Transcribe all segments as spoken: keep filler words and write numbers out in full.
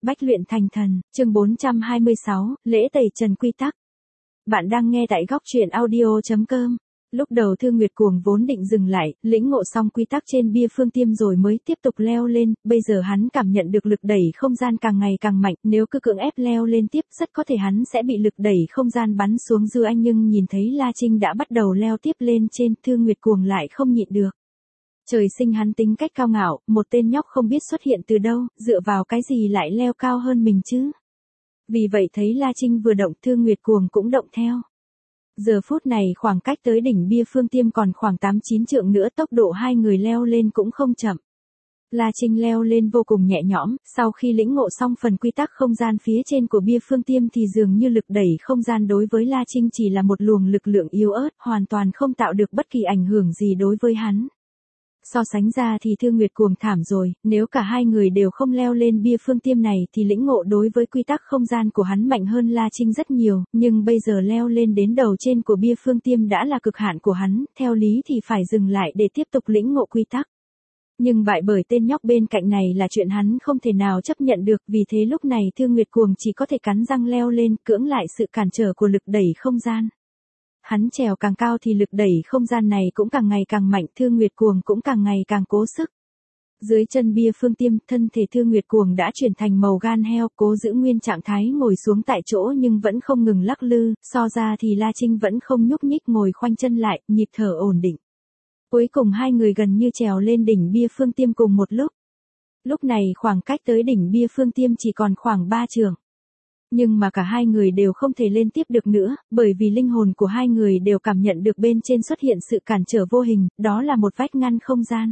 Bách luyện thành thần, chương bốn trăm hai mươi sáu, lễ tẩy trần quy tắc. Bạn đang nghe tại góc truyện audio chấm com. Lúc đầu Thương Nguyệt Cuồng vốn định dừng lại, lĩnh ngộ xong quy tắc trên bia phương tiêm rồi mới tiếp tục leo lên, bây giờ hắn cảm nhận được lực đẩy không gian càng ngày càng mạnh, nếu cứ cưỡng ép leo lên tiếp rất có thể hắn sẽ bị lực đẩy không gian bắn xuống dư anh, nhưng nhìn thấy La Trinh đã bắt đầu leo tiếp lên trên, Thương Nguyệt Cuồng lại không nhịn được. Trời sinh hắn tính cách cao ngạo, một tên nhóc không biết xuất hiện từ đâu, dựa vào cái gì lại leo cao hơn mình chứ. Vì vậy thấy La Trinh vừa động, Thương Nguyệt Cuồng cũng động theo. Giờ phút này khoảng cách tới đỉnh bia phương tiêm còn khoảng tám chín trượng nữa, tốc độ hai người leo lên cũng không chậm. La Trinh leo lên vô cùng nhẹ nhõm, sau khi lĩnh ngộ xong phần quy tắc không gian phía trên của bia phương tiêm thì dường như lực đẩy không gian đối với La Trinh chỉ là một luồng lực lượng yếu ớt, hoàn toàn không tạo được bất kỳ ảnh hưởng gì đối với hắn. So sánh ra thì Thương Nguyệt Cuồng thảm rồi, nếu cả hai người đều không leo lên bia phương tiêm này thì lĩnh ngộ đối với quy tắc không gian của hắn mạnh hơn La Trinh rất nhiều, nhưng bây giờ leo lên đến đầu trên của bia phương tiêm đã là cực hạn của hắn, theo lý thì phải dừng lại để tiếp tục lĩnh ngộ quy tắc. Nhưng bại bởi tên nhóc bên cạnh này là chuyện hắn không thể nào chấp nhận được, vì thế lúc này Thương Nguyệt Cuồng chỉ có thể cắn răng leo lên, cưỡng lại sự cản trở của lực đẩy không gian. Hắn trèo càng cao thì lực đẩy không gian này cũng càng ngày càng mạnh, Thương Nguyệt Cuồng cũng càng ngày càng cố sức. Dưới chân bia phương tiêm, thân thể Thương Nguyệt Cuồng đã chuyển thành màu gan heo, cố giữ nguyên trạng thái ngồi xuống tại chỗ nhưng vẫn không ngừng lắc lư, so ra thì La Trinh vẫn không nhúc nhích, ngồi khoanh chân lại, nhịp thở ổn định. Cuối cùng hai người gần như trèo lên đỉnh bia phương tiêm cùng một lúc. Lúc này khoảng cách tới đỉnh bia phương tiêm chỉ còn khoảng ba trượng. Nhưng mà cả hai người đều không thể lên tiếp được nữa, bởi vì linh hồn của hai người đều cảm nhận được bên trên xuất hiện sự cản trở vô hình, đó là một vách ngăn không gian.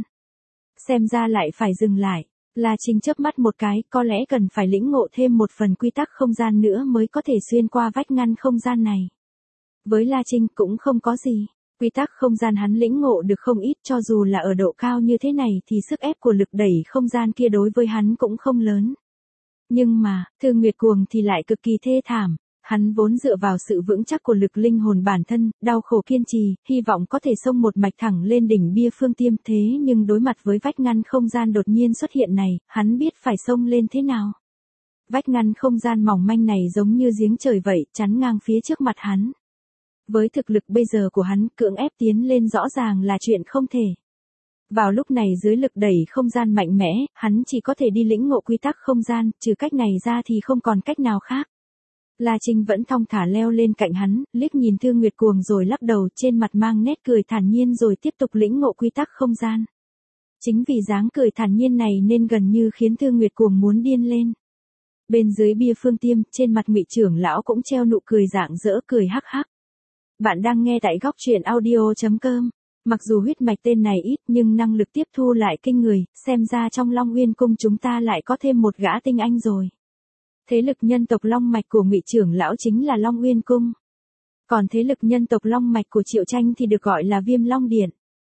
Xem ra lại phải dừng lại. La Trinh chớp mắt một cái, có lẽ cần phải lĩnh ngộ thêm một phần quy tắc không gian nữa mới có thể xuyên qua vách ngăn không gian này. Với La Trinh cũng không có gì. Quy tắc không gian hắn lĩnh ngộ được không ít, cho dù là ở độ cao như thế này thì sức ép của lực đẩy không gian kia đối với hắn cũng không lớn. Nhưng mà, Thương Nguyệt Cuồng thì lại cực kỳ thê thảm, hắn vốn dựa vào sự vững chắc của lực linh hồn bản thân, đau khổ kiên trì, hy vọng có thể xông một mạch thẳng lên đỉnh bia phương tiêm, thế nhưng đối mặt với vách ngăn không gian đột nhiên xuất hiện này, hắn biết phải xông lên thế nào. Vách ngăn không gian mỏng manh này giống như giếng trời vậy, chắn ngang phía trước mặt hắn. Với thực lực bây giờ của hắn, cưỡng ép tiến lên rõ ràng là chuyện không thể. Vào lúc này dưới lực đẩy không gian mạnh mẽ, hắn chỉ có thể đi lĩnh ngộ quy tắc không gian, trừ cách này ra thì không còn cách nào khác. La Trinh vẫn thong thả leo lên cạnh hắn, liếc nhìn Thương Nguyệt Cuồng rồi lắc đầu, trên mặt mang nét cười thản nhiên rồi tiếp tục lĩnh ngộ quy tắc không gian. Chính vì dáng cười thản nhiên này nên gần như khiến Thương Nguyệt Cuồng muốn điên lên. Bên dưới bia phương tiêm, trên mặt Ngụy trưởng lão cũng treo nụ cười rạng rỡ, cười hắc hắc. Bạn đang nghe tại góc truyện audio chấm com. Mặc dù huyết mạch tên này ít nhưng năng lực tiếp thu lại kinh người, xem ra trong Long Uyên Cung chúng ta lại có thêm một gã tinh anh rồi. Thế lực nhân tộc Long Mạch của Ngụy trưởng lão chính là Long Uyên Cung. Còn thế lực nhân tộc Long Mạch của Triệu Tranh thì được gọi là Viêm Long Điện.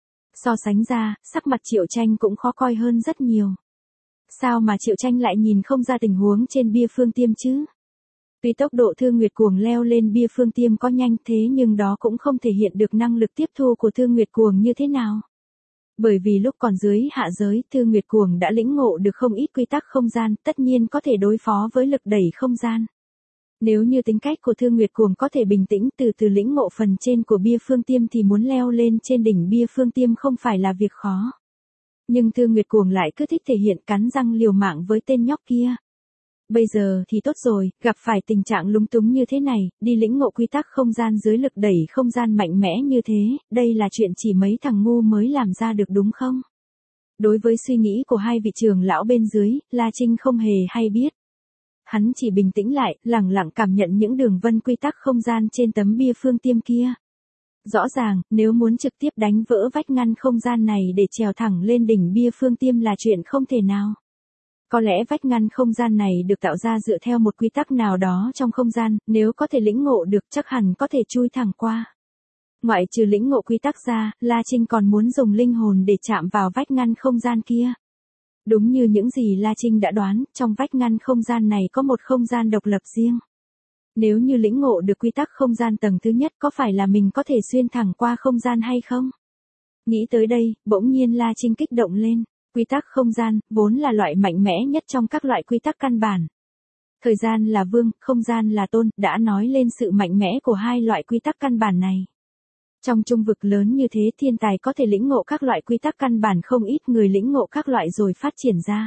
So sánh ra, sắc mặt Triệu Tranh cũng khó coi hơn rất nhiều. Sao mà Triệu Tranh lại nhìn không ra tình huống trên bia phương tiêm chứ? Tuy tốc độ Thương Nguyệt Cuồng leo lên bia phương tiêm có nhanh thế nhưng đó cũng không thể hiện được năng lực tiếp thu của Thương Nguyệt Cuồng như thế nào. Bởi vì lúc còn dưới hạ giới, Thương Nguyệt Cuồng đã lĩnh ngộ được không ít quy tắc không gian, tất nhiên có thể đối phó với lực đẩy không gian. Nếu như tính cách của Thương Nguyệt Cuồng có thể bình tĩnh từ từ lĩnh ngộ phần trên của bia phương tiêm thì muốn leo lên trên đỉnh bia phương tiêm không phải là việc khó. Nhưng Thương Nguyệt Cuồng lại cứ thích thể hiện, cắn răng liều mạng với tên nhóc kia. Bây giờ thì tốt rồi, gặp phải tình trạng lúng túng như thế này, đi lĩnh ngộ quy tắc không gian dưới lực đẩy không gian mạnh mẽ như thế, đây là chuyện chỉ mấy thằng ngu mới làm ra được đúng không? Đối với suy nghĩ của hai vị trưởng lão bên dưới, La Trinh không hề hay biết. Hắn chỉ bình tĩnh lại, lẳng lặng cảm nhận những đường vân quy tắc không gian trên tấm bia phương tiêm kia. Rõ ràng, nếu muốn trực tiếp đánh vỡ vách ngăn không gian này để trèo thẳng lên đỉnh bia phương tiêm là chuyện không thể nào. Có lẽ vách ngăn không gian này được tạo ra dựa theo một quy tắc nào đó trong không gian, nếu có thể lĩnh ngộ được chắc hẳn có thể chui thẳng qua. Ngoại trừ lĩnh ngộ quy tắc ra, La Trinh còn muốn dùng linh hồn để chạm vào vách ngăn không gian kia. Đúng như những gì La Trinh đã đoán, trong vách ngăn không gian này có một không gian độc lập riêng. Nếu như lĩnh ngộ được quy tắc không gian tầng thứ nhất có phải là mình có thể xuyên thẳng qua không gian hay không? Nghĩ tới đây, bỗng nhiên La Trinh kích động lên. Quy tắc không gian, vốn là loại mạnh mẽ nhất trong các loại quy tắc căn bản. Thời gian là vương, không gian là tôn, đã nói lên sự mạnh mẽ của hai loại quy tắc căn bản này. Trong trung vực lớn như thế thiên tài có thể lĩnh ngộ các loại quy tắc căn bản không ít người lĩnh ngộ các loại rồi phát triển ra.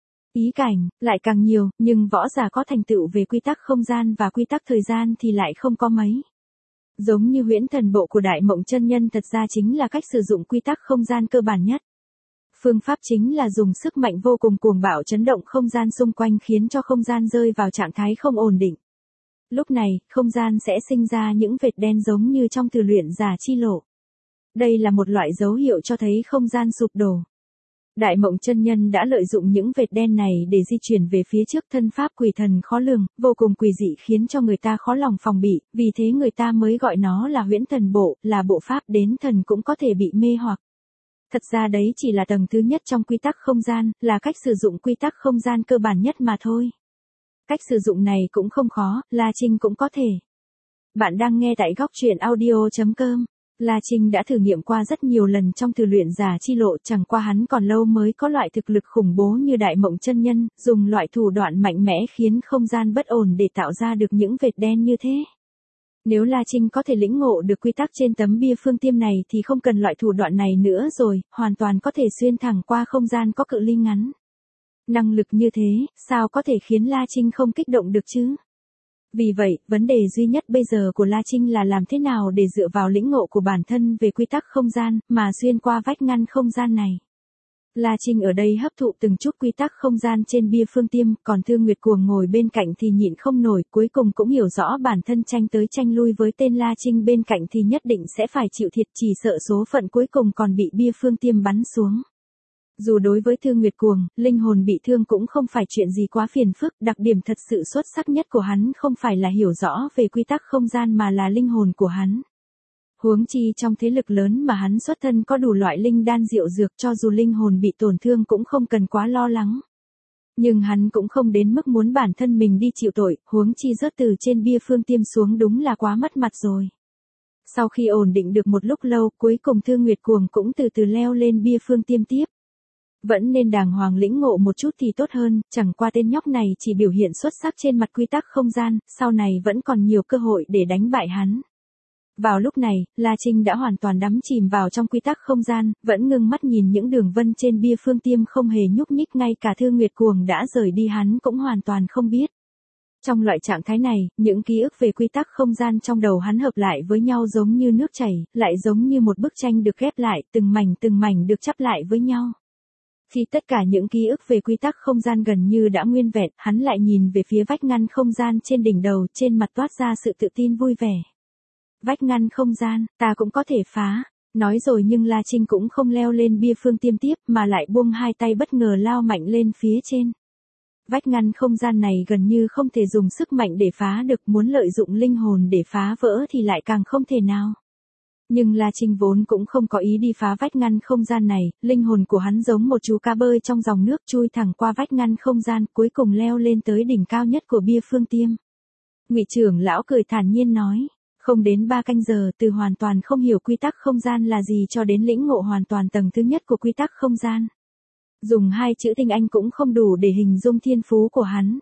Ý cảnh, lại càng nhiều, nhưng võ giả có thành tựu về quy tắc không gian và quy tắc thời gian thì lại không có mấy. Giống như huyễn thần bộ của Đại Mộng Chân Nhân thật ra chính là cách sử dụng quy tắc không gian cơ bản nhất. Phương pháp chính là dùng sức mạnh vô cùng cuồng bạo chấn động không gian xung quanh khiến cho không gian rơi vào trạng thái không ổn định. Lúc này, không gian sẽ sinh ra những vệt đen giống như trong từ luyện giả chi lộ. Đây là một loại dấu hiệu cho thấy không gian sụp đổ. Đại Mộng Chân Nhân đã lợi dụng những vệt đen này để di chuyển về phía trước, thân pháp quỷ thần khó lường, vô cùng quỷ dị khiến cho người ta khó lòng phòng bị, vì thế người ta mới gọi nó là huyễn thần bộ, là bộ pháp đến thần cũng có thể bị mê hoặc. Thật ra đấy chỉ là tầng thứ nhất trong quy tắc không gian, là cách sử dụng quy tắc không gian cơ bản nhất mà thôi. Cách sử dụng này cũng không khó, La Trinh cũng có thể. Bạn đang nghe tại góc truyện audio chấm com. La Trinh đã thử nghiệm qua rất nhiều lần trong từ luyện giả chi lộ, chẳng qua hắn còn lâu mới có loại thực lực khủng bố như Đại Mộng Chân Nhân, dùng loại thủ đoạn mạnh mẽ khiến không gian bất ổn để tạo ra được những vệt đen như thế. Nếu La Trinh có thể lĩnh ngộ được quy tắc trên tấm bia phương tiêm này thì không cần loại thủ đoạn này nữa rồi, hoàn toàn có thể xuyên thẳng qua không gian có cự ly ngắn. Năng lực như thế, sao có thể khiến La Trinh không kích động được chứ? Vì vậy, vấn đề duy nhất bây giờ của La Trinh là làm thế nào để dựa vào lĩnh ngộ của bản thân về quy tắc không gian, mà xuyên qua vách ngăn không gian này. La Trinh ở đây hấp thụ từng chút quy tắc không gian trên bia phương tiêm, còn Thương Nguyệt Cuồng ngồi bên cạnh thì nhịn không nổi, cuối cùng cũng hiểu rõ bản thân tranh tới tranh lui với tên La Trinh bên cạnh thì nhất định sẽ phải chịu thiệt, chỉ sợ số phận cuối cùng còn bị bia phương tiêm bắn xuống. Dù đối với Thương Nguyệt Cuồng, linh hồn bị thương cũng không phải chuyện gì quá phiền phức, đặc điểm thật sự xuất sắc nhất của hắn không phải là hiểu rõ về quy tắc không gian mà là linh hồn của hắn. Huống chi trong thế lực lớn mà hắn xuất thân có đủ loại linh đan diệu dược, cho dù linh hồn bị tổn thương cũng không cần quá lo lắng. Nhưng hắn cũng không đến mức muốn bản thân mình đi chịu tội, huống chi rớt từ trên bia phương tiêm xuống đúng là quá mất mặt rồi. Sau khi ổn định được một lúc lâu, cuối cùng Thương Nguyệt Cuồng cũng từ từ leo lên bia phương tiêm tiếp. Vẫn nên đàng hoàng lĩnh ngộ một chút thì tốt hơn, chẳng qua tên nhóc này chỉ biểu hiện xuất sắc trên mặt quy tắc không gian, sau này vẫn còn nhiều cơ hội để đánh bại hắn. Vào lúc này, La Trinh đã hoàn toàn đắm chìm vào trong quy tắc không gian, vẫn ngưng mắt nhìn những đường vân trên bia phương tiêm không hề nhúc nhích, ngay cả Thương Nguyệt Cuồng đã rời đi hắn cũng hoàn toàn không biết. Trong loại trạng thái này, những ký ức về quy tắc không gian trong đầu hắn hợp lại với nhau giống như nước chảy, lại giống như một bức tranh được ghép lại, từng mảnh từng mảnh được chắp lại với nhau. Khi tất cả những ký ức về quy tắc không gian gần như đã nguyên vẹn, hắn lại nhìn về phía vách ngăn không gian trên đỉnh đầu, trên mặt toát ra sự tự tin vui vẻ. Vách ngăn không gian, ta cũng có thể phá. Nói rồi nhưng La Trinh cũng không leo lên bia phương tiêm tiếp mà lại buông hai tay bất ngờ lao mạnh lên phía trên. Vách ngăn không gian này gần như không thể dùng sức mạnh để phá được, muốn lợi dụng linh hồn để phá vỡ thì lại càng không thể nào. Nhưng La Trinh vốn cũng không có ý đi phá vách ngăn không gian này, linh hồn của hắn giống một chú cá bơi trong dòng nước chui thẳng qua vách ngăn không gian, cuối cùng leo lên tới đỉnh cao nhất của bia phương tiêm. Ngụy trưởng lão cười thản nhiên nói, không đến ba canh giờ, từ hoàn toàn không hiểu quy tắc không gian là gì cho đến lĩnh ngộ hoàn toàn tầng thứ nhất của quy tắc không gian. Dùng hai chữ tinh anh cũng không đủ để hình dung thiên phú của hắn.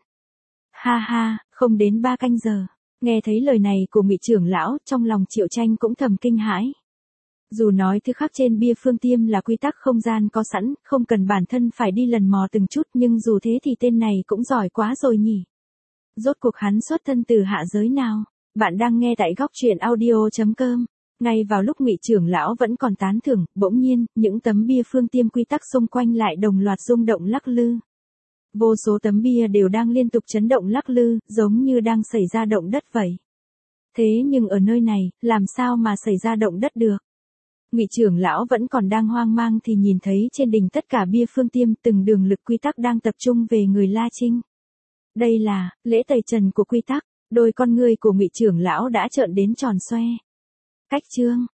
Ha ha, không đến ba canh giờ. Nghe thấy lời này của Ngụy trưởng lão, trong lòng Triệu Tranh cũng thầm kinh hãi. Dù nói thứ khác trên bia phương tiêm là quy tắc không gian có sẵn, không cần bản thân phải đi lần mò từng chút, nhưng dù thế thì tên này cũng giỏi quá rồi nhỉ. Rốt cuộc hắn xuất thân từ hạ giới nào? Bạn đang nghe tại góc truyện audio chấm com. Ngay vào lúc Ngụy trưởng lão vẫn còn tán thưởng, bỗng nhiên, những tấm bia phương tiêm quy tắc xung quanh lại đồng loạt rung động lắc lư. Vô số tấm bia đều đang liên tục chấn động lắc lư, giống như đang xảy ra động đất vậy. Thế nhưng ở nơi này, làm sao mà xảy ra động đất được? Ngụy trưởng lão vẫn còn đang hoang mang thì nhìn thấy trên đỉnh tất cả bia phương tiêm từng đường lực quy tắc đang tập trung về người La Trinh. Đây là lễ tẩy trần của quy tắc, đôi con ngươi của Ngụy trưởng lão đã trợn đến tròn xoe. Cách chương